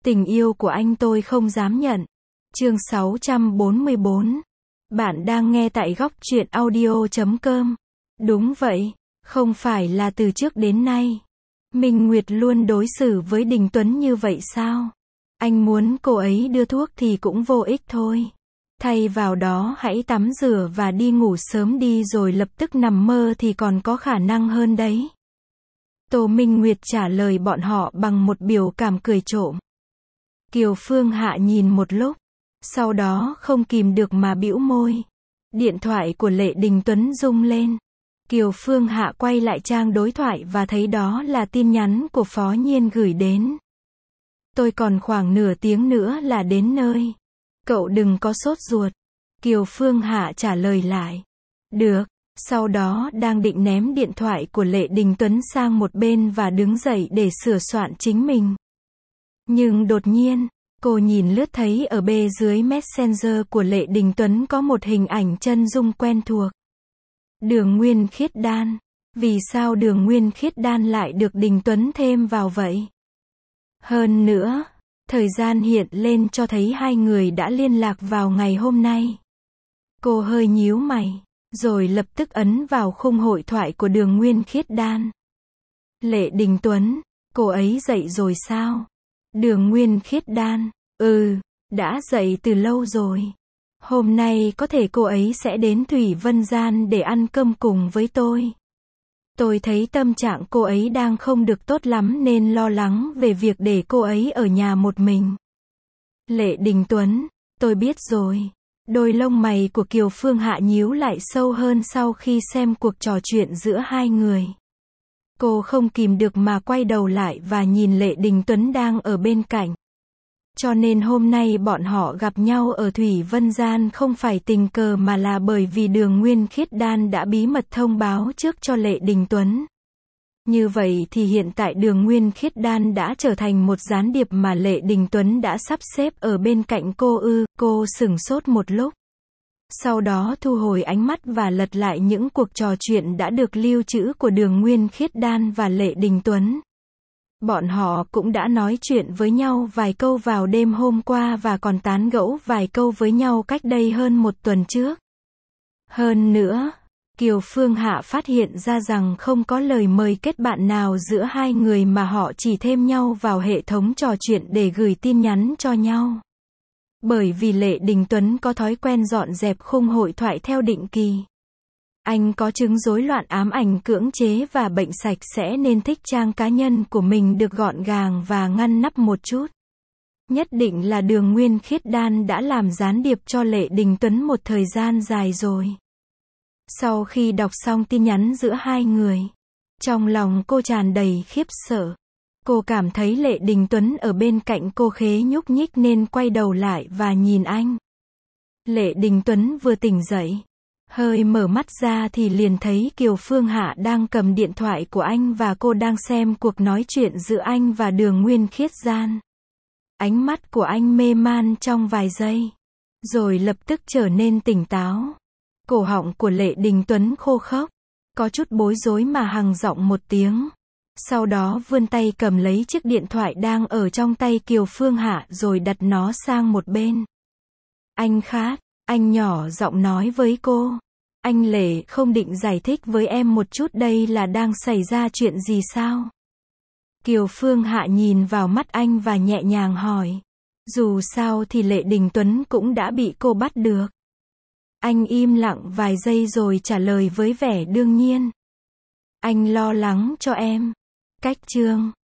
Tình yêu của anh tôi không dám nhận. Chương 644. Bạn đang nghe tại góc truyện audio.com. Đúng vậy, không phải là từ trước đến nay. Minh Nguyệt luôn đối xử với Đình Tuấn như vậy sao? Anh muốn cô ấy đưa thuốc thì cũng vô ích thôi. Thay vào đó hãy tắm rửa và đi ngủ sớm đi rồi lập tức nằm mơ thì còn có khả năng hơn đấy. Tô Minh Nguyệt trả lời bọn họ bằng một biểu cảm cười trộm. Kiều Phương Hạ nhìn một lúc, sau đó không kìm được mà bĩu môi. Điện thoại của Lệ Đình Tuấn rung lên. Kiều Phương Hạ quay lại trang đối thoại và thấy đó là tin nhắn của Phó Nhiên gửi đến. Tôi còn khoảng nửa tiếng nữa là đến nơi. Cậu đừng có sốt ruột. Kiều Phương Hạ trả lời lại. Được. Sau đó đang định ném điện thoại của Lệ Đình Tuấn sang một bên và đứng dậy để sửa soạn chính mình. Nhưng đột nhiên, cô nhìn lướt thấy ở bề dưới Messenger của Lệ Đình Tuấn có một hình ảnh chân dung quen thuộc. Đường Nguyên Khiết Đan. Vì sao Đường Nguyên Khiết Đan lại được Đình Tuấn thêm vào vậy? Hơn nữa, thời gian hiện lên cho thấy hai người đã liên lạc vào ngày hôm nay. Cô hơi nhíu mày, rồi lập tức ấn vào khung hội thoại của Đường Nguyên Khiết Đan. Lệ Đình Tuấn, cô ấy dậy rồi sao? Đường Nguyên Khiết Đan, đã dậy từ lâu rồi. Hôm nay có thể cô ấy sẽ đến Thủy Vân Gian để ăn cơm cùng với tôi. Tôi thấy tâm trạng cô ấy đang không được tốt lắm nên lo lắng về việc để cô ấy ở nhà một mình. Lệ Đình Tuấn, tôi biết rồi. Đôi lông mày của Kiều Phương Hạ nhíu lại sâu hơn sau khi xem cuộc trò chuyện giữa hai người. Cô không kìm được mà quay đầu lại và nhìn Lệ Đình Tuấn đang ở bên cạnh. Cho nên hôm nay bọn họ gặp nhau ở Thủy Vân Gian không phải tình cờ mà là bởi vì Đường Nguyên Khiết Đan đã bí mật thông báo trước cho Lệ Đình Tuấn. Như vậy thì hiện tại Đường Nguyên Khiết Đan đã trở thành một gián điệp mà Lệ Đình Tuấn đã sắp xếp ở bên cạnh cô ư? Cô sửng sốt một lúc. Sau đó thu hồi ánh mắt và lật lại những cuộc trò chuyện đã được lưu trữ của Đường Nguyên Khiết Đan và Lệ Đình Tuấn. Bọn họ cũng đã nói chuyện với nhau vài câu vào đêm hôm qua và còn tán gẫu vài câu với nhau cách đây hơn một tuần trước. Hơn nữa, Kiều Phương Hạ phát hiện ra rằng không có lời mời kết bạn nào giữa hai người mà họ chỉ thêm nhau vào hệ thống trò chuyện để gửi tin nhắn cho nhau. Bởi vì Lệ Đình Tuấn có thói quen dọn dẹp khung hội thoại theo định kỳ. Anh có chứng rối loạn ám ảnh cưỡng chế và bệnh sạch sẽ nên thích trang cá nhân của mình được gọn gàng và ngăn nắp một chút. Nhất định là Đường Nguyên Khiết Đan đã làm gián điệp cho Lệ Đình Tuấn một thời gian dài rồi. Sau khi đọc xong tin nhắn giữa hai người, trong lòng cô tràn đầy khiếp sợ. Cô cảm thấy Lệ Đình Tuấn ở bên cạnh cô khế nhúc nhích nên quay đầu lại và nhìn anh. Lệ Đình Tuấn vừa tỉnh dậy, hơi mở mắt ra thì liền thấy Kiều Phương Hạ đang cầm điện thoại của anh và cô đang xem cuộc nói chuyện giữa anh và Đường Nguyên Khiết Đan. Ánh mắt của anh mê man trong vài giây, rồi lập tức trở nên tỉnh táo. Cổ họng của Lệ Đình Tuấn khô khốc, có chút bối rối mà hằng giọng một tiếng. Sau đó vươn tay cầm lấy chiếc điện thoại đang ở trong tay Kiều Phương Hạ rồi đặt nó sang một bên. Anh khát, anh nhỏ giọng nói với cô. Anh Lệ không định giải thích với em một chút đây là đang xảy ra chuyện gì sao? Kiều Phương Hạ nhìn vào mắt anh và nhẹ nhàng hỏi. Dù sao thì Lệ Đình Tuấn cũng đã bị cô bắt được. Anh im lặng vài giây rồi trả lời với vẻ đương nhiên. Anh lo lắng cho em. Cách chương